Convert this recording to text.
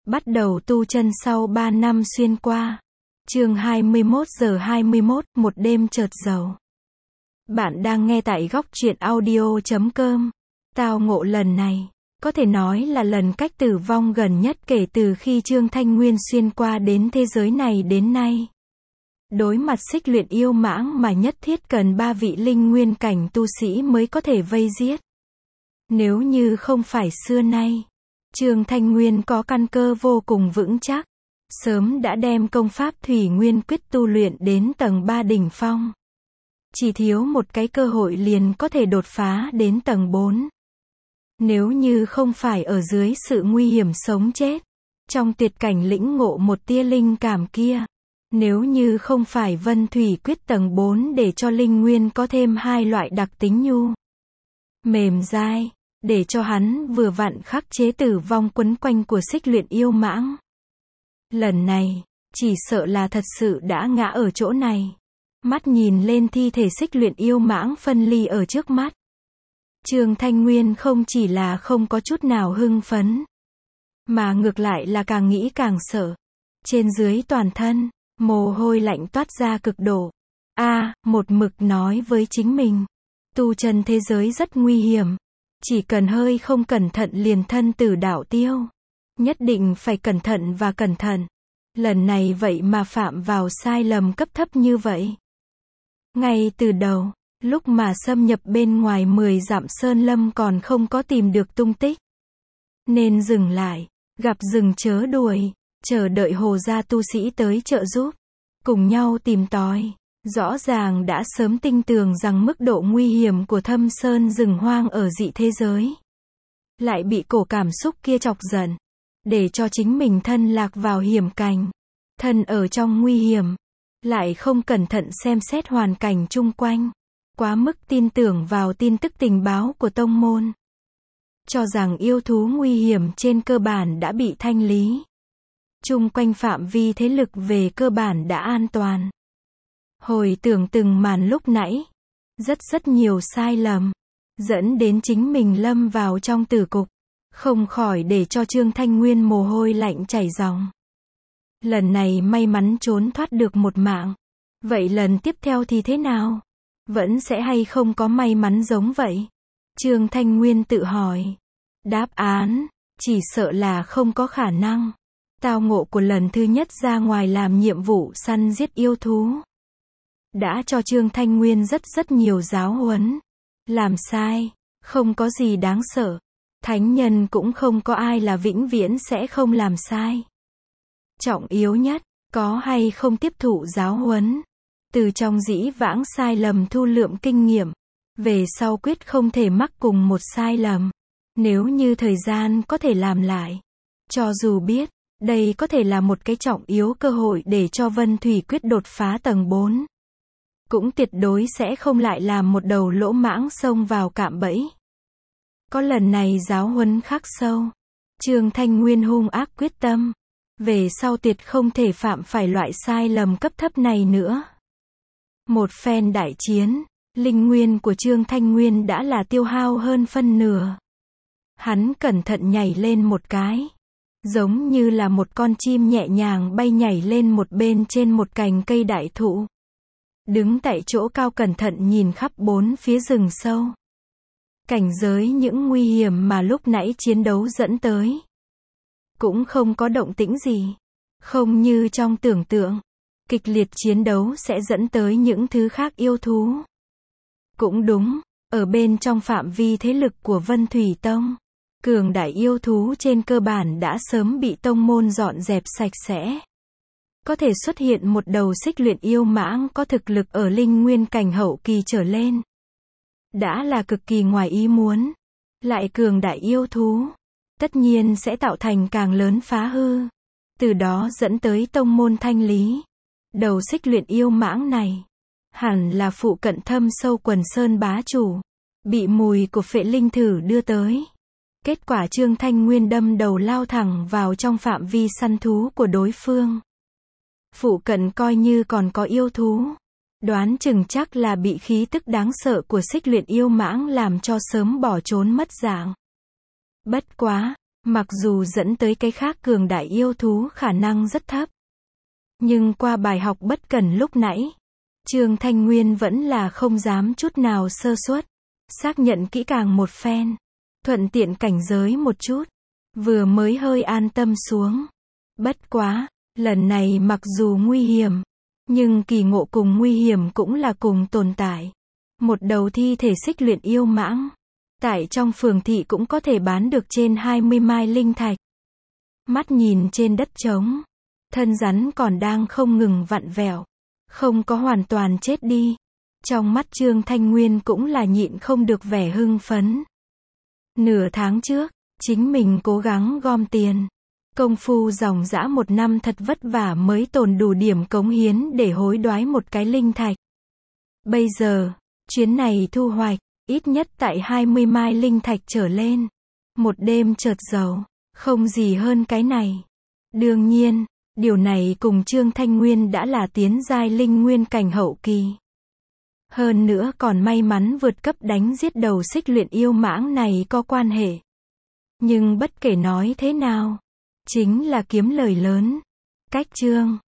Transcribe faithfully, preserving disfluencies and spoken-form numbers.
Bắt đầu tu chân sau ba năm xuyên qua. Chương hai mươi mốt giờ hai mươi mốt, một đêm chợt giàu. Bạn đang nghe tại góc truyện audio chấm com. Tao ngộ lần này, có thể nói là lần cách tử vong gần nhất kể từ khi Trương Thanh Nguyên xuyên qua đến thế giới này đến nay. Đối mặt xích luyện yêu mãng mà nhất thiết cần ba vị linh nguyên cảnh tu sĩ mới có thể vây giết. Nếu như không phải xưa nay, Trương Thanh Nguyên có căn cơ vô cùng vững chắc, sớm đã đem công pháp Thủy Nguyên Quyết tu luyện đến tầng ba đỉnh phong. Chỉ thiếu một cái cơ hội liền có thể đột phá đến tầng bốn. Nếu như không phải ở dưới sự nguy hiểm sống chết, trong tuyệt cảnh lĩnh ngộ một tia linh cảm kia, nếu như không phải Vân Thủy Quyết tầng bốn để cho linh nguyên có thêm hai loại đặc tính nhu, mềm dai, để cho hắn vừa vặn khắc chế tử vong quấn quanh của xích luyện yêu mãng. Lần này, chỉ sợ là thật sự đã ngã ở chỗ này. Mắt nhìn lên thi thể xích luyện yêu mãng phân ly ở trước mắt. Trương Thanh Nguyên không chỉ là không có chút nào hưng phấn, mà ngược lại là càng nghĩ càng sợ. Trên dưới toàn thân, mồ hôi lạnh toát ra cực độ. A, à, một mực nói với chính mình, tu chân thế giới rất nguy hiểm. Chỉ cần hơi không cẩn thận liền thân tử đạo tiêu. Nhất định phải cẩn thận và cẩn thận. Lần này vậy mà phạm vào sai lầm cấp thấp như vậy. Ngay từ đầu, lúc mà xâm nhập bên ngoài mười dặm sơn lâm còn không có tìm được tung tích. Nên dừng lại, gặp rừng chớ đuổi, chờ đợi hồ gia tu sĩ tới trợ giúp. Cùng nhau tìm tòi. Rõ ràng đã sớm tinh tường rằng mức độ nguy hiểm của thâm sơn rừng hoang ở dị thế giới. Lại bị cổ cảm xúc kia chọc giận. Để cho chính mình thân lạc vào hiểm cảnh. Thân ở trong nguy hiểm. Lại không cẩn thận xem xét hoàn cảnh chung quanh. Quá mức tin tưởng vào tin tức tình báo của tông môn. Cho rằng yêu thú nguy hiểm trên cơ bản đã bị thanh lý. Chung quanh phạm vi thế lực về cơ bản đã an toàn. Hồi tưởng từng màn lúc nãy, rất rất nhiều sai lầm, dẫn đến chính mình lâm vào trong tử cục, không khỏi để cho Trương Thanh Nguyên mồ hôi lạnh chảy ròng. Lần này may mắn trốn thoát được một mạng, vậy lần tiếp theo thì thế nào? Vẫn sẽ hay không có may mắn giống vậy? Trương Thanh Nguyên tự hỏi. Đáp án, chỉ sợ là không có khả năng. Tao ngộ của lần thứ nhất ra ngoài làm nhiệm vụ săn giết yêu thú. Đã cho Trương Thanh Nguyên rất rất nhiều giáo huấn. Làm sai, không có gì đáng sợ. Thánh nhân cũng không có ai là vĩnh viễn sẽ không làm sai. Trọng yếu nhất, có hay không tiếp thụ giáo huấn. Từ trong dĩ vãng sai lầm thu lượm kinh nghiệm. Về sau quyết không thể mắc cùng một sai lầm. Nếu như thời gian có thể làm lại. Cho dù biết, đây có thể là một cái trọng yếu cơ hội để cho Vân Thủy Quyết đột phá tầng bốn. Cũng tuyệt đối sẽ không lại làm một đầu lỗ mãng xông vào cạm bẫy. Có lần này giáo huấn khắc sâu. Trương Thanh Nguyên hung ác quyết tâm. Về sau tuyệt không thể phạm phải loại sai lầm cấp thấp này nữa. Một phen đại chiến, linh nguyên của Trương Thanh Nguyên đã là tiêu hao hơn phân nửa. Hắn cẩn thận nhảy lên một cái. Giống như là một con chim nhẹ nhàng bay nhảy lên một bên trên một cành cây đại thụ. Đứng tại chỗ cao cẩn thận nhìn khắp bốn phía rừng sâu. Cảnh giới những nguy hiểm mà lúc nãy chiến đấu dẫn tới. Cũng không có động tĩnh gì. Không như trong tưởng tượng. Kịch liệt chiến đấu sẽ dẫn tới những thứ khác yêu thú. Cũng đúng, ở bên trong phạm vi thế lực của Vân Thủy Tông. Cường đại yêu thú trên cơ bản đã sớm bị tông môn dọn dẹp sạch sẽ. Có thể xuất hiện một đầu xích luyện yêu mãng có thực lực ở linh nguyên cảnh hậu kỳ trở lên. Đã là cực kỳ ngoài ý muốn. Lại cường đại yêu thú. Tất nhiên sẽ tạo thành càng lớn phá hư. Từ đó dẫn tới tông môn thanh lý. Đầu xích luyện yêu mãng này. Hẳn là phụ cận thâm sâu quần sơn bá chủ. Bị mùi của phệ linh thử đưa tới. Kết quả Trương Thanh Nguyên đâm đầu lao thẳng vào trong phạm vi săn thú của đối phương. Phụ cận coi như còn có yêu thú. Đoán chừng chắc là bị khí tức đáng sợ của xích luyện yêu mãng làm cho sớm bỏ trốn mất dạng. Bất quá, Mặc dù dẫn tới cái khác cường đại yêu thú khả năng rất thấp. Nhưng qua bài học bất cần lúc nãy, Trương Thanh Nguyên vẫn là không dám chút nào sơ suất. Xác nhận kỹ càng một phen. Thuận tiện cảnh giới một chút. Vừa mới hơi an tâm xuống. Bất quá, lần này mặc dù nguy hiểm, nhưng kỳ ngộ cùng nguy hiểm cũng là cùng tồn tại. Một đầu thi thể xích luyện yêu mãng. Tại trong phường thị cũng có thể bán được trên hai mươi mai linh thạch. Mắt nhìn trên đất trống. Thân rắn còn đang không ngừng vặn vẹo. Không có hoàn toàn chết đi. Trong mắt Trương Thanh Nguyên cũng là nhịn không được vẻ hưng phấn. Nửa tháng trước, chính mình cố gắng gom tiền. Công phu dòng dã một năm thật vất vả mới tồn đủ điểm cống hiến để hối đoái một cái linh thạch. Bây giờ, chuyến này thu hoạch, ít nhất tại hai mươi mai linh thạch trở lên. Một đêm chợt giàu, không gì hơn cái này. Đương nhiên, điều này cùng Trương Thanh Nguyên đã là tiến giai linh nguyên cảnh hậu kỳ. Hơn nữa còn may mắn vượt cấp đánh giết đầu xích luyện yêu mãng này có quan hệ. Nhưng bất kể nói thế nào, chính là kiếm lời lớn. Cách chương